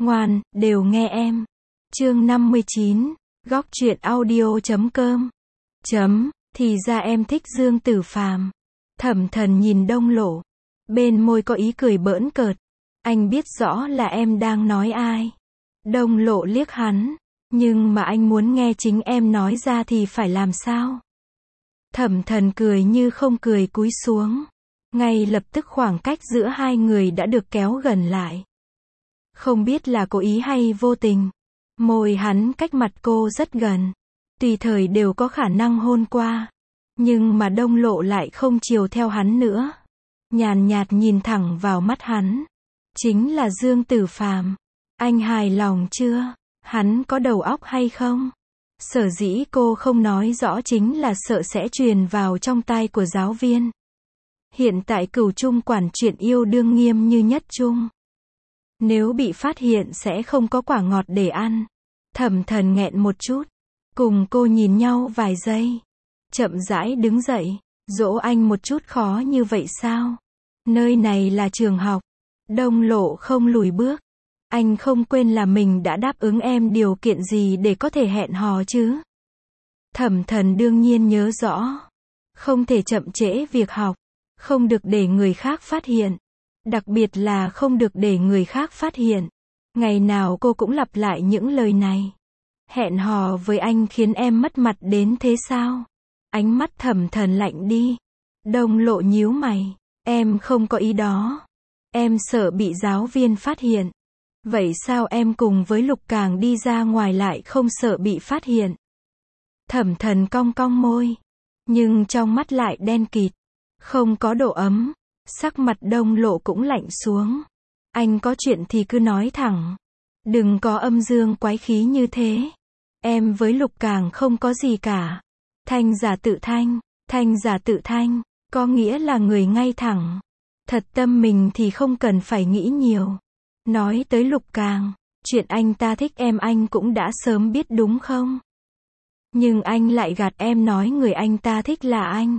Ngoan, đều nghe em. Chương 59, góc truyện audio.com. Thì ra em thích Dương Tử Phàm. Thẩm Thần nhìn Đông Lộ. Bên môi có ý cười bỡn cợt. Anh biết rõ là em đang nói ai. Đông Lộ liếc hắn. Nhưng mà anh muốn nghe chính em nói ra thì phải làm sao? Thẩm Thần cười như không cười cúi xuống. Ngay lập tức khoảng cách giữa hai người đã được kéo gần lại. Không biết là cố ý hay vô tình. Môi hắn cách mặt cô rất gần. Tùy thời đều có khả năng hôn qua. Nhưng mà Đông Lộ lại không chiều theo hắn nữa. Nhàn nhạt nhìn thẳng vào mắt hắn. Chính là Dương Tử Phàm. Anh hài lòng chưa? Hắn có đầu óc hay không? Sở dĩ cô không nói rõ chính là sợ sẽ truyền vào trong tai của giáo viên. Hiện tại Cửu Trung quản chuyện yêu đương nghiêm như Nhất Trung. Nếu bị phát hiện sẽ không có quả ngọt để ăn. Thẩm Thần nghẹn một chút. Cùng cô nhìn nhau vài giây. Chậm rãi đứng dậy. Dỗ anh một chút khó như vậy sao? Nơi này là trường học. Đông Lộ không lùi bước. Anh không quên là mình đã đáp ứng em điều kiện gì để có thể hẹn hò chứ? Thẩm Thần đương nhiên nhớ rõ. Không thể chậm trễ việc học. Không được để người khác phát hiện. Đặc biệt là không được để người khác phát hiện. Ngày nào cô cũng lặp lại những lời này. Hẹn hò với anh khiến em mất mặt đến thế sao? Ánh mắt Thẩm Thần lạnh đi. Đông Lộ nhíu mày. Em không có ý đó. Em sợ bị giáo viên phát hiện. Vậy sao em cùng với Lục Càng đi ra ngoài lại không sợ bị phát hiện? Thẩm Thần cong cong môi. Nhưng trong mắt lại đen kịt. Không có độ ấm. Sắc mặt Đông Lộ cũng lạnh xuống. Anh có chuyện thì cứ nói thẳng. Đừng có âm dương quái khí như thế. Em với Lục Càng không có gì cả. Thanh giả tự thanh. Thanh giả tự thanh. Có nghĩa là người ngay thẳng. Thật tâm mình thì không cần phải nghĩ nhiều. Nói tới Lục Càng. Chuyện anh ta thích em anh cũng đã sớm biết đúng không? Nhưng anh lại gạt em nói người anh ta thích là anh.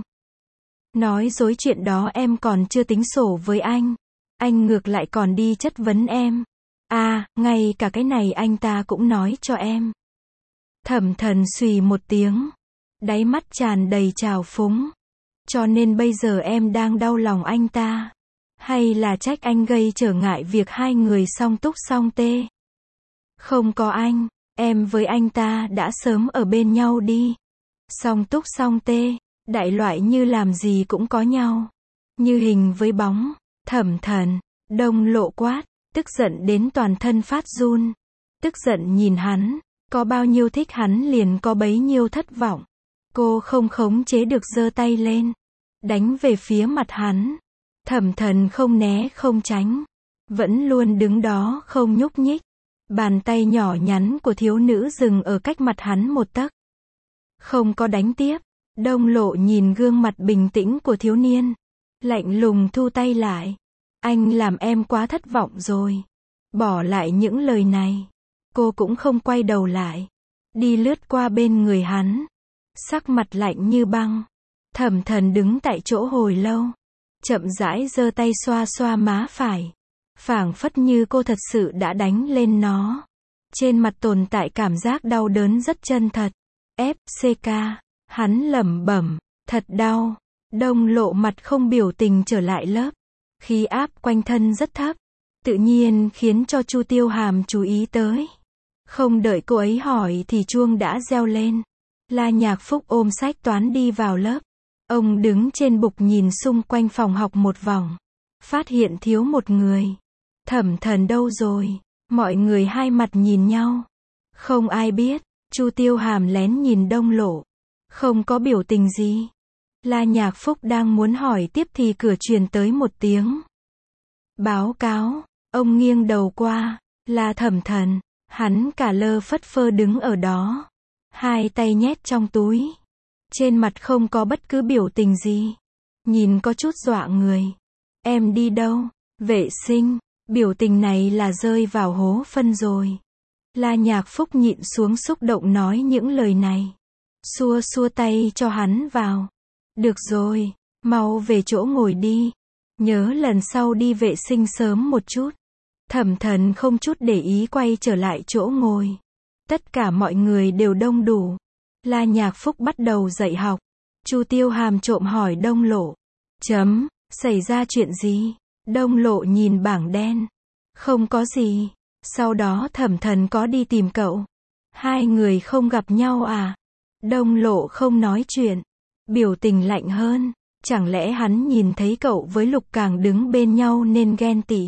Nói dối chuyện đó em còn chưa tính sổ với anh. Anh ngược lại còn đi chất vấn em. À, ngay cả cái này anh ta cũng nói cho em. Thẩm Thần xùy một tiếng. Đáy mắt tràn đầy trào phúng. Cho nên bây giờ em đang đau lòng anh ta. Hay là trách anh gây trở ngại việc hai người song túc song tê? Không có anh, em với anh ta đã sớm ở bên nhau đi. Song túc song tê. Đại loại như làm gì cũng có nhau. Như hình với bóng. Thẩm Thần. Đông Lộ quát. Tức giận đến toàn thân phát run. Tức giận nhìn hắn. Có bao nhiêu thích hắn liền có bấy nhiêu thất vọng. Cô không khống chế được giơ tay lên. Đánh về phía mặt hắn. Thẩm Thần không né không tránh. Vẫn luôn đứng đó không nhúc nhích. Bàn tay nhỏ nhắn của thiếu nữ dừng ở cách mặt hắn một tấc. Không có đánh tiếp. Đông Lộ nhìn gương mặt bình tĩnh của thiếu niên. Lạnh lùng thu tay lại. Anh làm em quá thất vọng rồi. Bỏ lại những lời này. Cô cũng không quay đầu lại. Đi lướt qua bên người hắn. Sắc mặt lạnh như băng. Thẩm Thần đứng tại chỗ hồi lâu. Chậm rãi giơ tay xoa xoa má phải. Phảng phất như cô thật sự đã đánh lên nó. Trên mặt tồn tại cảm giác đau đớn rất chân thật. FCK. Hắn lẩm bẩm. Thật đau. Đông Lộ mặt không biểu tình trở lại lớp. Khí áp quanh thân rất thấp. Tự nhiên khiến cho Chu Tiêu Hàm chú ý tới. Không đợi cô ấy hỏi thì chuông đã reo lên. La Nhạc Phúc ôm sách toán đi vào lớp. Ông đứng trên bục nhìn xung quanh phòng học một vòng. Phát hiện thiếu một người. Thẩm Thần đâu rồi? Mọi người hai mặt nhìn nhau. Không ai biết. Chu Tiêu Hàm lén nhìn Đông Lộ. Không có biểu tình gì. La Nhạc Phúc đang muốn hỏi tiếp thì cửa truyền tới một tiếng. Báo cáo. Ông nghiêng đầu qua. Là Thẩm Thần. Hắn cả lơ phất phơ đứng ở đó. Hai tay nhét trong túi. Trên mặt không có bất cứ biểu tình gì. Nhìn có chút dọa người. Em đi đâu? Vệ sinh. Biểu tình này là rơi vào hố phân rồi. La Nhạc Phúc nhịn xuống xúc động nói những lời này. Xua xua tay cho hắn vào. Được rồi, mau về chỗ ngồi đi. Nhớ lần sau đi vệ sinh sớm một chút. Thẩm Thần không chút để ý quay trở lại chỗ ngồi. Tất cả mọi người đều đông đủ. La Nhạc Phúc bắt đầu dạy học. Chu Tiêu Hàm trộm hỏi Đông Lộ. Xảy ra chuyện gì? Đông Lộ nhìn bảng đen. Không có gì. Sau đó Thẩm Thần có đi tìm cậu. Hai người không gặp nhau à? Đông Lộ không nói chuyện. Biểu tình lạnh hơn. Chẳng lẽ hắn nhìn thấy cậu với Lục Càng đứng bên nhau nên ghen tị?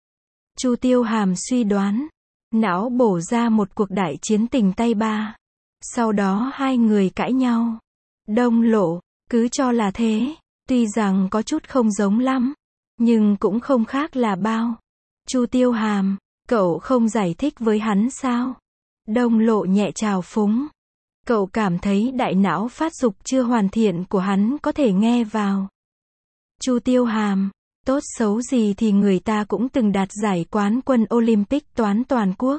Chu Tiêu Hàm suy đoán. Não bổ ra một cuộc đại chiến tình tay ba. Sau đó hai người cãi nhau. Đông Lộ, cứ cho là thế. Tuy rằng có chút không giống lắm, nhưng cũng không khác là bao. Chu Tiêu Hàm, cậu không giải thích với hắn sao? Đông Lộ nhẹ trào phúng. Cậu cảm thấy đại não phát dục chưa hoàn thiện của hắn có thể nghe vào. Chu Tiêu Hàm, tốt xấu gì thì người ta cũng từng đạt giải quán quân Olympic toán toàn quốc.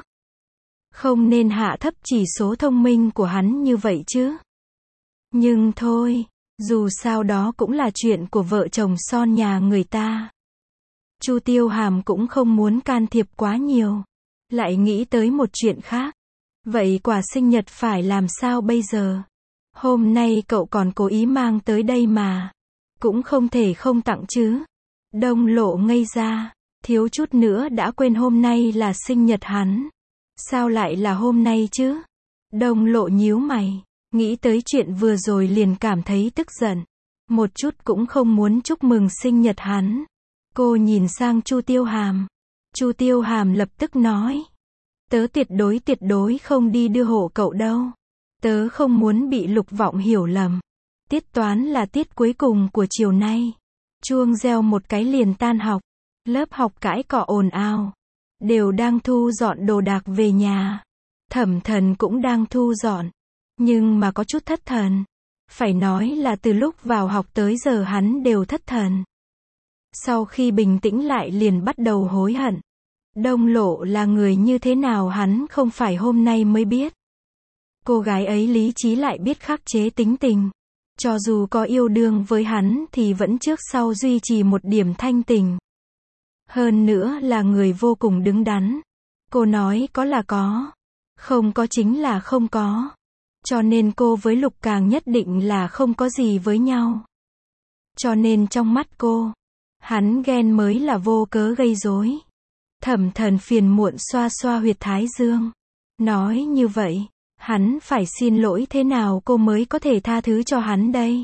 Không nên hạ thấp chỉ số thông minh của hắn như vậy chứ. Nhưng thôi, dù sao đó cũng là chuyện của vợ chồng son nhà người ta. Chu Tiêu Hàm cũng không muốn can thiệp quá nhiều. Lại nghĩ tới một chuyện khác. Vậy quà sinh nhật phải làm sao bây giờ? Hôm nay cậu còn cố ý mang tới đây mà. Cũng không thể không tặng chứ. Đông Lộ ngây ra. Thiếu chút nữa đã quên hôm nay là sinh nhật hắn. Sao lại là hôm nay chứ? Đông Lộ nhíu mày. Nghĩ tới chuyện vừa rồi liền cảm thấy tức giận. Một chút cũng không muốn chúc mừng sinh nhật hắn. Cô nhìn sang Chu Tiêu Hàm. Chu Tiêu Hàm lập tức nói. Tớ tuyệt đối không đi đưa hộ cậu đâu. Tớ không muốn bị Lục Vọng hiểu lầm. Tiết toán là tiết cuối cùng của chiều nay. Chuông reo một cái liền tan học. Lớp học cãi cọ ồn ào. Đều đang thu dọn đồ đạc về nhà. Thẩm Thần cũng đang thu dọn. Nhưng mà có chút thất thần. Phải nói là từ lúc vào học tới giờ hắn đều thất thần. Sau khi bình tĩnh lại liền bắt đầu hối hận. Đông Lộ là người như thế nào hắn không phải hôm nay mới biết. Cô gái ấy lý trí lại biết khắc chế tính tình. Cho dù có yêu đương với hắn thì vẫn trước sau duy trì một điểm thanh tình. Hơn nữa là người vô cùng đứng đắn. Cô nói có là có. Không có chính là không có. Cho nên cô với Lục Càng nhất định là không có gì với nhau. Cho nên trong mắt cô, hắn ghen mới là vô cớ gây rối. Thẩm Thần phiền muộn xoa xoa huyệt thái dương. Nói như vậy, hắn phải xin lỗi thế nào cô mới có thể tha thứ cho hắn đây?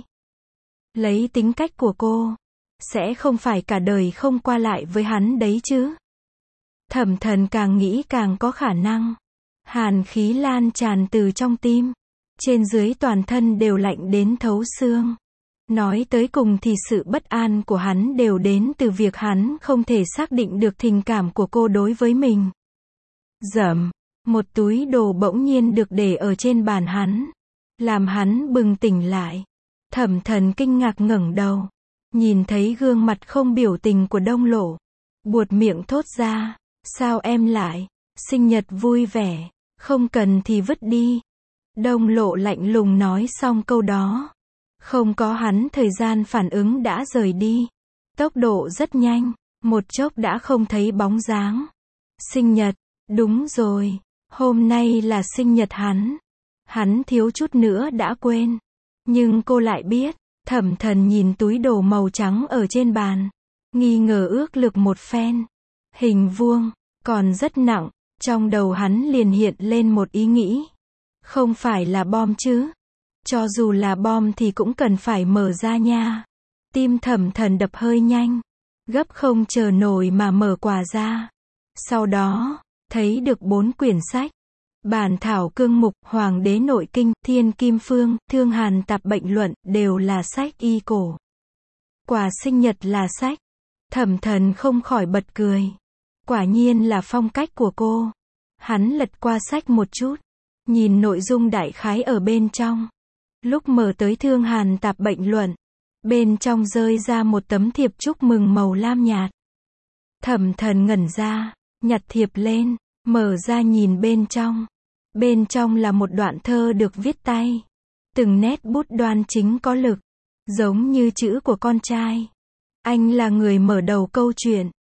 Lấy tính cách của cô, sẽ không phải cả đời không qua lại với hắn đấy chứ? Thẩm Thần càng nghĩ càng có khả năng. Hàn khí lan tràn từ trong tim. Trên dưới toàn thân đều lạnh đến thấu xương. Nói tới cùng thì sự bất an của hắn đều đến từ việc hắn không thể xác định được tình cảm của cô đối với mình. Rầm, một túi đồ bỗng nhiên được để ở trên bàn hắn. Làm hắn bừng tỉnh lại. Thẩm Thần kinh ngạc ngẩng đầu. Nhìn thấy gương mặt không biểu tình của Đông Lộ. Buột miệng thốt ra. Sao em lại? Sinh nhật vui vẻ. Không cần thì vứt đi. Đông Lộ lạnh lùng nói xong câu đó. Không có hắn thời gian phản ứng đã rời đi. Tốc độ rất nhanh. Một chốc đã không thấy bóng dáng. Sinh nhật. Đúng rồi. Hôm nay là sinh nhật hắn. Hắn thiếu chút nữa đã quên. Nhưng cô lại biết. Thẩm Thần nhìn túi đồ màu trắng ở trên bàn. Nghi ngờ ước lực một phen. Hình vuông. Còn rất nặng. Trong đầu hắn liền hiện lên một ý nghĩ. Không phải là bom chứ? Cho dù là bom thì cũng cần phải mở ra nha. Tim Thẩm Thần đập hơi nhanh. Gấp không chờ nổi mà mở quà ra. Sau đó, thấy được 4 quyển sách. Bản thảo cương mục, Hoàng đế nội kinh, Thiên Kim Phương, Thương Hàn Tạp Bệnh Luận, đều là sách y cổ. Quà sinh nhật là sách. Thẩm Thần không khỏi bật cười. Quả nhiên là phong cách của cô. Hắn lật qua sách một chút. Nhìn nội dung đại khái ở bên trong. Lúc mở tới Thương Hàn Tạp Bệnh Luận. Bên trong rơi ra một tấm thiệp chúc mừng màu lam nhạt. Thẩm Thần ngẩn ra, nhặt thiệp lên, mở ra nhìn bên trong. Bên trong là một đoạn thơ được viết tay. Từng nét bút đoan chính có lực. Giống như chữ của con trai. Anh là người mở đầu câu chuyện.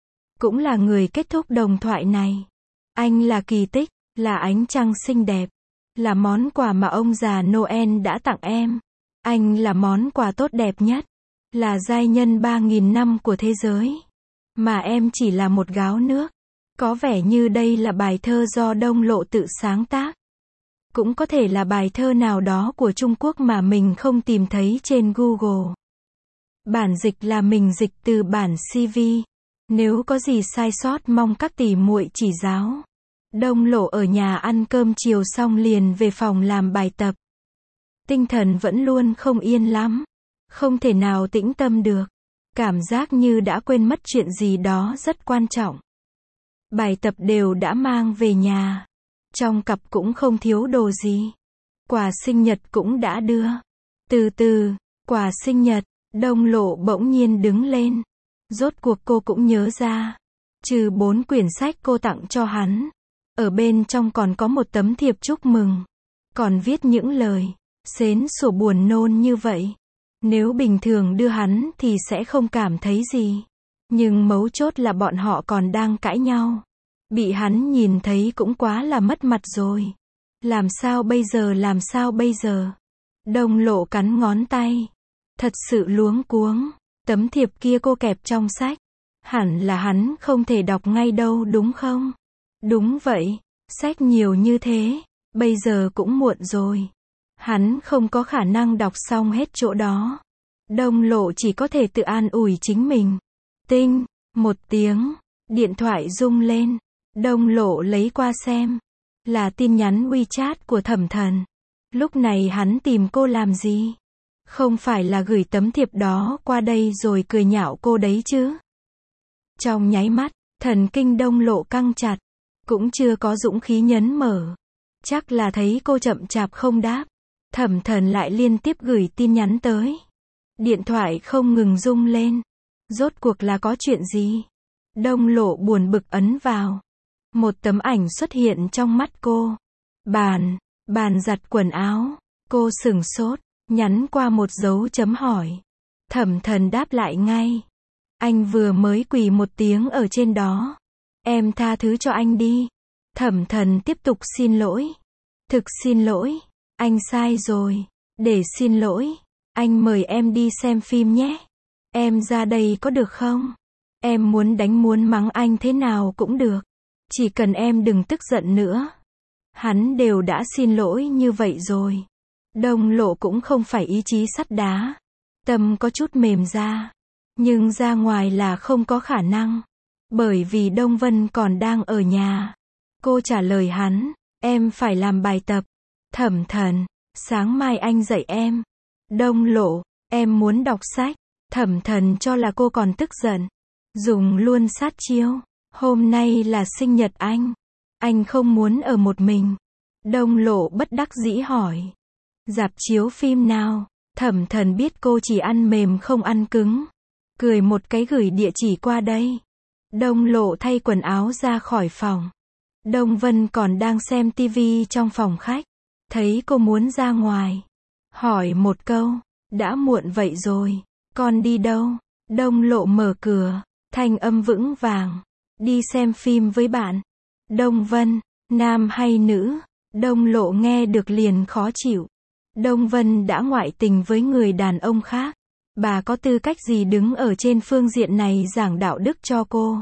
cũng là người kết thúc đồng thoại này. Anh là kỳ tích, là ánh trăng xinh đẹp, là món quà mà ông già Noel đã tặng em. Anh là món quà tốt đẹp nhất, là giai nhân 3.000 năm của thế giới. Mà em chỉ là một gáo nước. Có vẻ như đây là bài thơ do Đông Lộ tự sáng tác. Cũng có thể là bài thơ nào đó của Trung Quốc mà mình không tìm thấy trên Google. Bản dịch là mình dịch từ bản CV. Nếu có gì sai sót mong các tỷ muội chỉ giáo. Đông Lộ ở nhà ăn cơm chiều xong liền về phòng làm bài tập. Tinh thần vẫn luôn không yên lắm. Không thể nào tĩnh tâm được. Cảm giác như đã quên mất chuyện gì đó rất quan trọng. Bài tập đều đã mang về nhà. Trong cặp cũng không thiếu đồ gì. Quà sinh nhật cũng đã đưa. Từ từ, quà sinh nhật, Đông Lộ bỗng nhiên đứng lên. Rốt cuộc cô cũng nhớ ra. Trừ 4 quyển sách cô tặng cho hắn. Ở bên trong còn có một tấm thiệp chúc mừng. Còn viết những lời xến xổ buồn nôn như vậy. Nếu bình thường đưa hắn thì sẽ không cảm thấy gì. Nhưng mấu chốt là bọn họ còn đang cãi nhau. Bị hắn nhìn thấy cũng quá là mất mặt rồi. Làm sao bây giờ? Đông Lộ cắn ngón tay. Thật sự luống cuống. Tấm thiệp kia cô kẹp trong sách. Hẳn là hắn không thể đọc ngay đâu đúng không? Đúng vậy. Sách nhiều như thế. Bây giờ cũng muộn rồi. Hắn không có khả năng đọc xong hết chỗ đó. Đông Lộ chỉ có thể tự an ủi chính mình. Tinh, một tiếng, điện thoại rung lên. Đông Lộ lấy qua xem. Là tin nhắn WeChat của Thẩm Thần. Lúc này hắn tìm cô làm gì? Không phải là gửi tấm thiệp đó qua đây rồi cười nhạo cô đấy chứ? Trong nháy mắt, thần kinh Đông Lộ căng chặt. Cũng chưa có dũng khí nhấn mở. Chắc là thấy cô chậm chạp không đáp. Thẩm Thần lại liên tiếp gửi tin nhắn tới. Điện thoại không ngừng rung lên. Rốt cuộc là có chuyện gì? Đông Lộ buồn bực ấn vào. Một tấm ảnh xuất hiện trong mắt cô. Bàn giặt quần áo. Cô sửng sốt, nhắn qua một dấu chấm hỏi. Thẩm Thần đáp lại ngay. Anh vừa mới quỳ một tiếng ở trên đó. Em tha thứ cho anh đi. Thẩm Thần tiếp tục xin lỗi. Thực xin lỗi. Anh sai rồi. Để xin lỗi. Anh mời em đi xem phim nhé. Em ra đây có được không? Em muốn đánh muốn mắng anh thế nào cũng được. Chỉ cần em đừng tức giận nữa. Hắn đều đã xin lỗi như vậy rồi. Đông Lộ cũng không phải ý chí sắt đá. Tâm có chút mềm ra. Nhưng ra ngoài là không có khả năng. Bởi vì Đông Vân còn đang ở nhà. Cô trả lời hắn. Em phải làm bài tập. Thẩm Thần. Sáng mai anh dạy em. Đông Lộ. Em muốn đọc sách. Thẩm Thần cho là cô còn tức giận. Dùng luôn sát chiêu. Hôm nay là sinh nhật anh. Anh không muốn ở một mình. Đông Lộ bất đắc dĩ hỏi. Rạp chiếu phim nào? Thẩm Thần biết cô chỉ ăn mềm không ăn cứng. Cười một cái gửi địa chỉ qua đây. Đông Lộ thay quần áo ra khỏi phòng. Đông Vân còn đang xem tivi trong phòng khách. Thấy cô muốn ra ngoài. Hỏi một câu. Đã muộn vậy rồi. Con đi đâu? Đông Lộ mở cửa. Thanh âm vững vàng. Đi xem phim với bạn. Đông Vân. Nam hay nữ? Đông Lộ nghe được liền khó chịu. Đông Vân đã ngoại tình với người đàn ông khác. Bà có tư cách gì đứng ở trên phương diện này giảng đạo đức cho cô?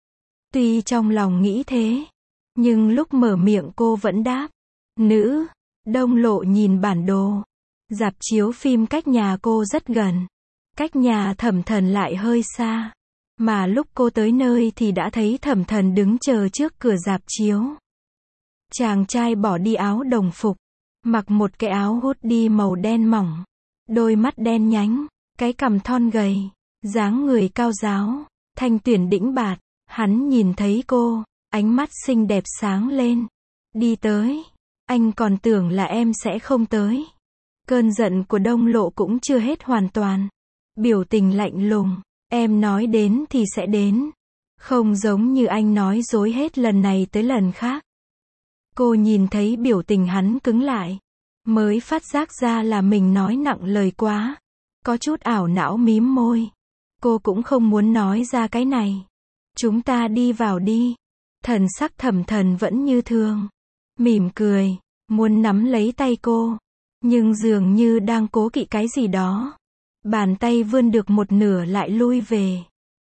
Tuy trong lòng nghĩ thế. Nhưng lúc mở miệng cô vẫn đáp. Nữ. Đông Lộ nhìn bản đồ. Rạp chiếu phim cách nhà cô rất gần. Cách nhà Thẩm Thần lại hơi xa. Mà lúc cô tới nơi thì đã thấy Thẩm Thần đứng chờ trước cửa rạp chiếu. Chàng trai bỏ đi áo đồng phục. Mặc một cái áo hoodie màu đen mỏng. Đôi mắt đen nhánh. Cái cằm thon gầy. Dáng người cao ráo. Thanh tuyển đĩnh bạt. Hắn nhìn thấy cô. Ánh mắt xinh đẹp sáng lên. Đi tới. Anh còn tưởng là em sẽ không tới. Cơn giận của Đông Lộ cũng chưa hết hoàn toàn. Biểu tình lạnh lùng. Em nói đến thì sẽ đến. Không giống như anh nói dối hết lần này tới lần khác. Cô nhìn thấy biểu tình hắn cứng lại. Mới phát giác ra là mình nói nặng lời quá. Có chút ảo não mím môi. Cô cũng không muốn nói ra cái này. Chúng ta đi vào đi. Thần sắc Thẩm Thần vẫn như thường. Mỉm cười, muốn nắm lấy tay cô. Nhưng dường như đang cố kỵ cái gì đó. Bàn tay vươn được một nửa lại lui về.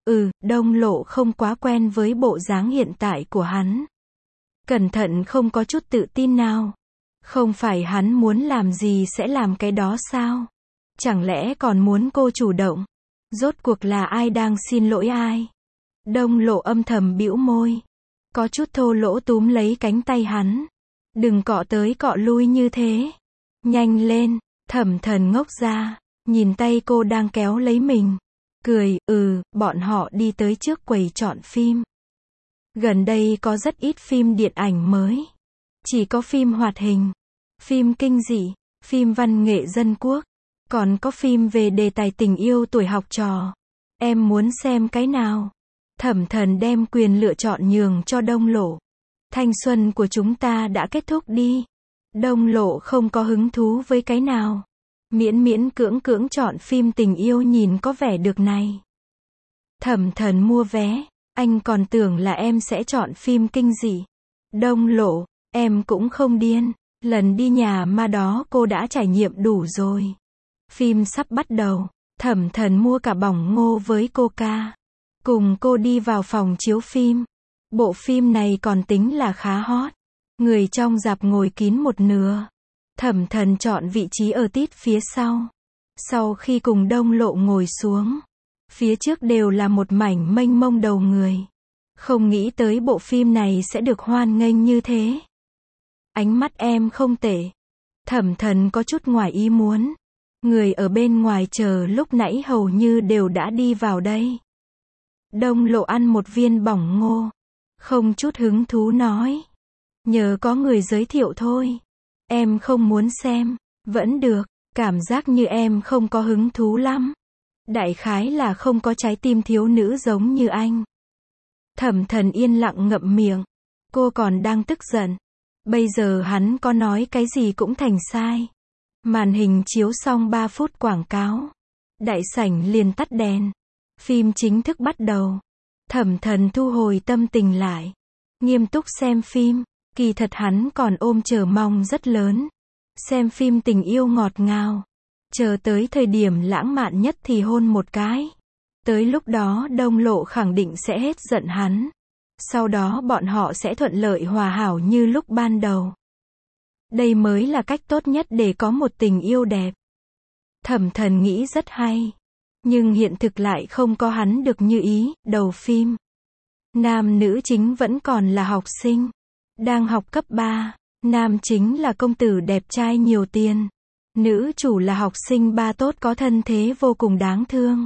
Đông Lộ không quá quen với bộ dáng hiện tại của hắn. Cẩn thận không có chút tự tin nào. Không phải hắn muốn làm gì sẽ làm cái đó sao? Chẳng lẽ còn muốn cô chủ động? Rốt cuộc là ai đang xin lỗi ai? Đông Lộ âm thầm bĩu môi. Có chút thô lỗ túm lấy cánh tay hắn. Đừng cọ tới cọ lui như thế. Nhanh lên, Thẩm Thần ngốc ra. Nhìn tay cô đang kéo lấy mình. Cười, bọn họ đi tới trước quầy chọn phim. Gần đây có rất ít phim điện ảnh mới. Chỉ có phim hoạt hình, phim kinh dị, phim văn nghệ dân quốc. Còn có phim về đề tài tình yêu tuổi học trò. Em muốn xem cái nào? Thẩm Thần đem quyền lựa chọn nhường cho Đông Lộ. Thanh xuân của chúng ta đã kết thúc đi. Đông Lộ không có hứng thú với cái nào. Miễn miễn cưỡng cưỡng chọn phim tình yêu nhìn có vẻ được này. Thẩm Thần mua vé. Anh còn tưởng là em sẽ chọn phim kinh dị. Đông Lộ, em cũng không điên. Lần đi nhà ma đó cô đã trải nghiệm đủ rồi. Phim sắp bắt đầu. Thẩm Thần mua cả bỏng ngô với Coca. Cùng cô đi vào phòng chiếu phim. Bộ phim này còn tính là khá hot. Người trong rạp ngồi kín một nửa. Thẩm Thần chọn vị trí ở tít phía sau. Sau khi cùng Đông Lộ ngồi xuống, phía trước đều là một mảnh mênh mông đầu người. Không nghĩ tới bộ phim này sẽ được hoan nghênh như thế. Ánh mắt em không tệ. Thẩm Thần có chút ngoài ý muốn. Người ở bên ngoài chờ lúc nãy hầu như đều đã đi vào đây. Đông Lộ ăn một viên bỏng ngô. Không chút hứng thú nói. Nhờ có người giới thiệu thôi. Em không muốn xem. Vẫn được. Cảm giác như em không có hứng thú lắm. Đại khái là không có trái tim thiếu nữ giống như anh. Thẩm Thần yên lặng ngậm miệng. Cô còn đang tức giận. Bây giờ hắn có nói cái gì cũng thành sai. Màn hình chiếu xong 3 phút quảng cáo. Đại sảnh liền tắt đèn. Phim chính thức bắt đầu. Thẩm Thần thu hồi tâm tình lại. Nghiêm túc xem phim. Kỳ thật hắn còn ôm chờ mong rất lớn. Xem phim tình yêu ngọt ngào. Chờ tới thời điểm lãng mạn nhất thì hôn một cái. Tới lúc đó Đông Lộ khẳng định sẽ hết giận hắn. Sau đó bọn họ sẽ thuận lợi hòa hảo như lúc ban đầu. Đây mới là cách tốt nhất để có một tình yêu đẹp. Thẩm Thần nghĩ rất hay. Nhưng hiện thực lại không có hắn được như ý. Đầu phim, nam nữ chính vẫn còn là học sinh. Đang học cấp 3. Nam chính là công tử đẹp trai nhiều tiền. Nữ chủ là học sinh ba tốt có thân thế vô cùng đáng thương.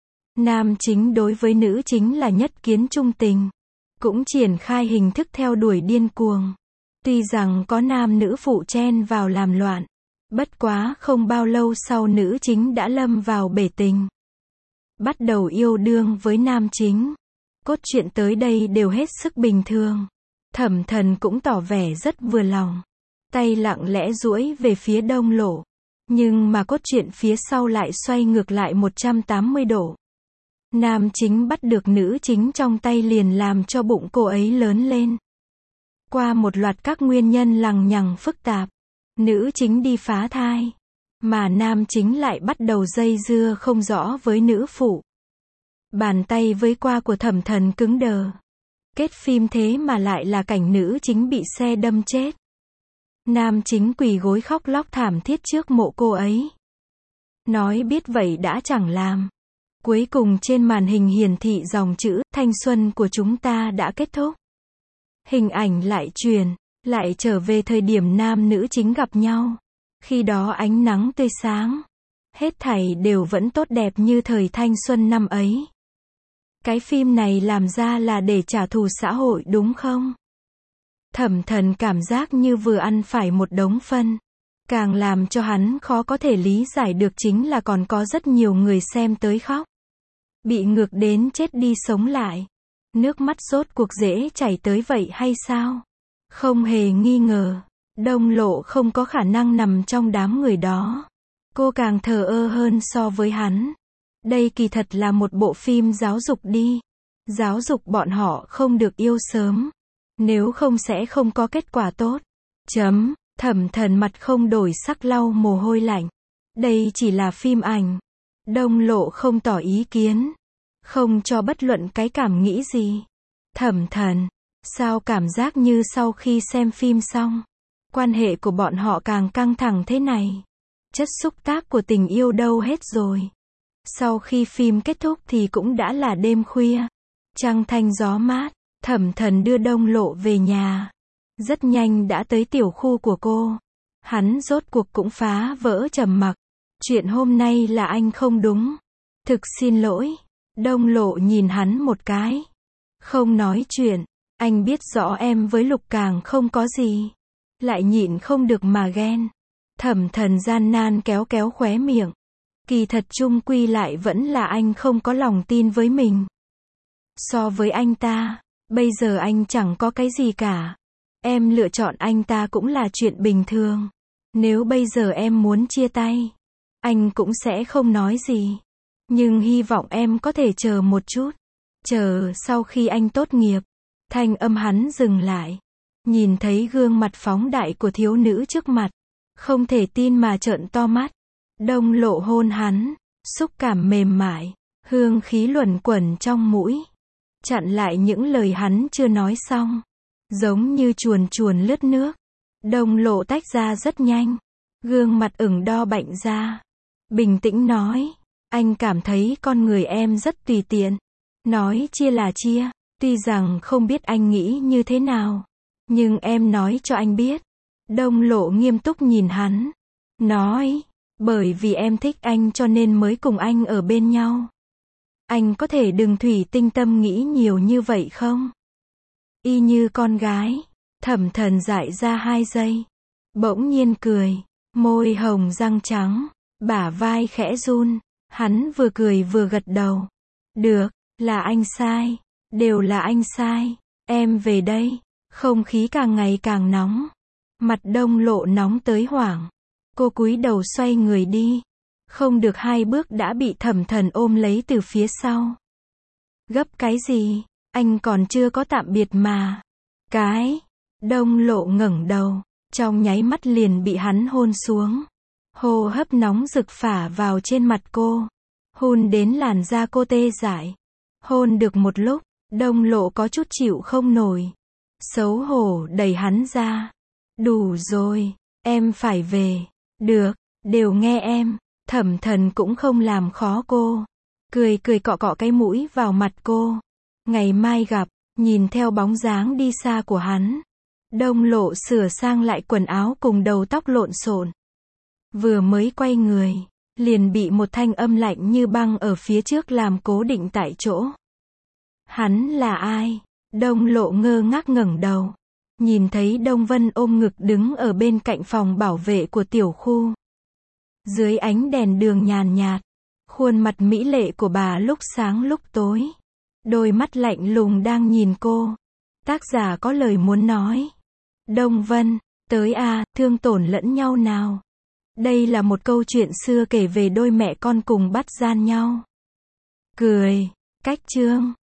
Nam chính đối với nữ chính là nhất kiến trung tình. Cũng triển khai hình thức theo đuổi điên cuồng. Tuy rằng có nam nữ phụ chen vào làm loạn. Bất quá không bao lâu sau nữ chính đã lâm vào bể tình. Bắt đầu yêu đương với nam chính. Cốt truyện tới đây đều hết sức bình thường. Thẩm Thần cũng tỏ vẻ rất vừa lòng. Tay lặng lẽ duỗi về phía Đông Lộ. Nhưng mà cốt truyện phía sau lại xoay ngược lại 180 độ. Nam chính bắt được nữ chính trong tay liền làm cho bụng cô ấy lớn lên. Qua một loạt các nguyên nhân lằng nhằng phức tạp, nữ chính đi phá thai. Mà nam chính lại bắt đầu dây dưa không rõ với nữ phụ. Bàn tay với qua của Thẩm Thần cứng đờ. Kết phim thế mà lại là cảnh nữ chính bị xe đâm chết. Nam chính quỳ gối khóc lóc thảm thiết trước mộ cô ấy. Nói biết vậy đã chẳng làm. Cuối cùng trên màn hình hiển thị dòng chữ, thanh xuân của chúng ta đã kết thúc. Hình ảnh lại truyền, lại trở về thời điểm nam nữ chính gặp nhau. Khi đó ánh nắng tươi sáng. Hết thảy đều vẫn tốt đẹp như thời thanh xuân năm ấy. Cái phim này làm ra là để trả thù xã hội đúng không? Thẩm Thần cảm giác như vừa ăn phải một đống phân. Càng làm cho hắn khó có thể lý giải được chính là còn có rất nhiều người xem tới khóc. Bị ngược đến chết đi sống lại. Nước mắt rốt cuộc dễ chảy tới vậy hay sao? Không hề nghi ngờ. Đông Lộ không có khả năng nằm trong đám người đó. Cô càng thờ ơ hơn so với hắn. Đây kỳ thật là một bộ phim giáo dục đi. Giáo dục bọn họ không được yêu sớm. Nếu không sẽ không có kết quả tốt. Thẩm Thần mặt không đổi sắc lau mồ hôi lạnh. Đây chỉ là phim ảnh. Đông Lộ không tỏ ý kiến. Không cho bất luận cái cảm nghĩ gì. Thẩm Thần, sao cảm giác như sau khi xem phim xong, quan hệ của bọn họ càng căng thẳng thế này? Chất xúc tác của tình yêu đâu hết rồi? Sau khi phim kết thúc thì cũng đã là đêm khuya. Trăng thanh gió mát, Thẩm Thần đưa Đông Lộ về nhà. Rất nhanh đã tới tiểu khu của cô. Hắn rốt cuộc cũng phá vỡ trầm mặc. Chuyện hôm nay là anh không đúng. Thực xin lỗi. Đông Lộ nhìn hắn một cái. Không nói chuyện. Anh biết rõ em với Lục Càng không có gì. Lại nhịn không được mà ghen. Thẩm Thần gian nan kéo kéo khóe miệng. Kỳ thật chung quy lại vẫn là anh không có lòng tin với mình. So với anh ta, bây giờ anh chẳng có cái gì cả. Em lựa chọn anh ta cũng là chuyện bình thường. Nếu bây giờ em muốn chia tay, anh cũng sẽ không nói gì. Nhưng hy vọng em có thể chờ một chút. Chờ sau khi anh tốt nghiệp. Thanh âm hắn dừng lại. Nhìn thấy gương mặt phóng đại của thiếu nữ trước mặt. Không thể tin mà trợn to mắt. Đông Lộ hôn hắn. Xúc cảm mềm mại. Hương khí luẩn quẩn trong mũi. Chặn lại những lời hắn chưa nói xong. Giống như chuồn chuồn lướt nước. Đông Lộ tách ra rất nhanh. Gương mặt ửng đo bệnh ra. Bình tĩnh nói. Anh cảm thấy con người em rất tùy tiện. Nói chia là chia. Tuy rằng không biết anh nghĩ như thế nào. Nhưng em nói cho anh biết. Đông Lộ nghiêm túc nhìn hắn. Nói. Bởi vì em thích anh cho nên mới cùng anh ở bên nhau. Anh có thể đừng thủy tinh tâm nghĩ nhiều như vậy không? Y như con gái. Thẩm Thần dại ra 2 giây. Bỗng nhiên cười. Môi hồng răng trắng. Bả vai khẽ run. Hắn vừa cười vừa gật đầu. Được, là anh sai. Đều là anh sai. Em về đây. Không khí càng ngày càng nóng. Mặt Đông Lộ nóng tới hoảng. Cô cúi đầu xoay người đi. Không được 2 bước đã bị Thẩm Thần ôm lấy từ phía sau. Gấp cái gì? Anh còn chưa có tạm biệt mà. Cái. Đông Lộ ngẩng đầu. Trong nháy mắt liền bị hắn hôn xuống. Hô hấp nóng rực phả vào trên mặt cô. Hôn đến làn da cô tê dại. Hôn được một lúc, Đông Lộ có chút chịu không nổi. Xấu hổ đẩy hắn ra. Đủ rồi, em phải về. Được, đều nghe em. Thẩm Thần cũng không làm khó cô. Cười cười cọ cọ cái mũi vào mặt cô. Ngày mai gặp. Nhìn theo bóng dáng đi xa của hắn. Đông Lộ sửa sang lại quần áo cùng đầu tóc lộn xộn. Vừa mới quay người, liền bị một thanh âm lạnh như băng ở phía trước làm cố định tại chỗ. Hắn là ai? Đông Lộ ngơ ngác ngẩng đầu. Nhìn thấy Đông Vân ôm ngực đứng ở bên cạnh phòng bảo vệ của tiểu khu. Dưới ánh đèn đường nhàn nhạt, khuôn mặt mỹ lệ của bà lúc sáng lúc tối. Đôi mắt lạnh lùng đang nhìn cô. Tác giả có lời muốn nói. Đông Vân, tới à, thương tổn lẫn nhau nào. Đây là một câu chuyện xưa kể về đôi mẹ con cùng bắt gian nhau. Cười. Cách chương.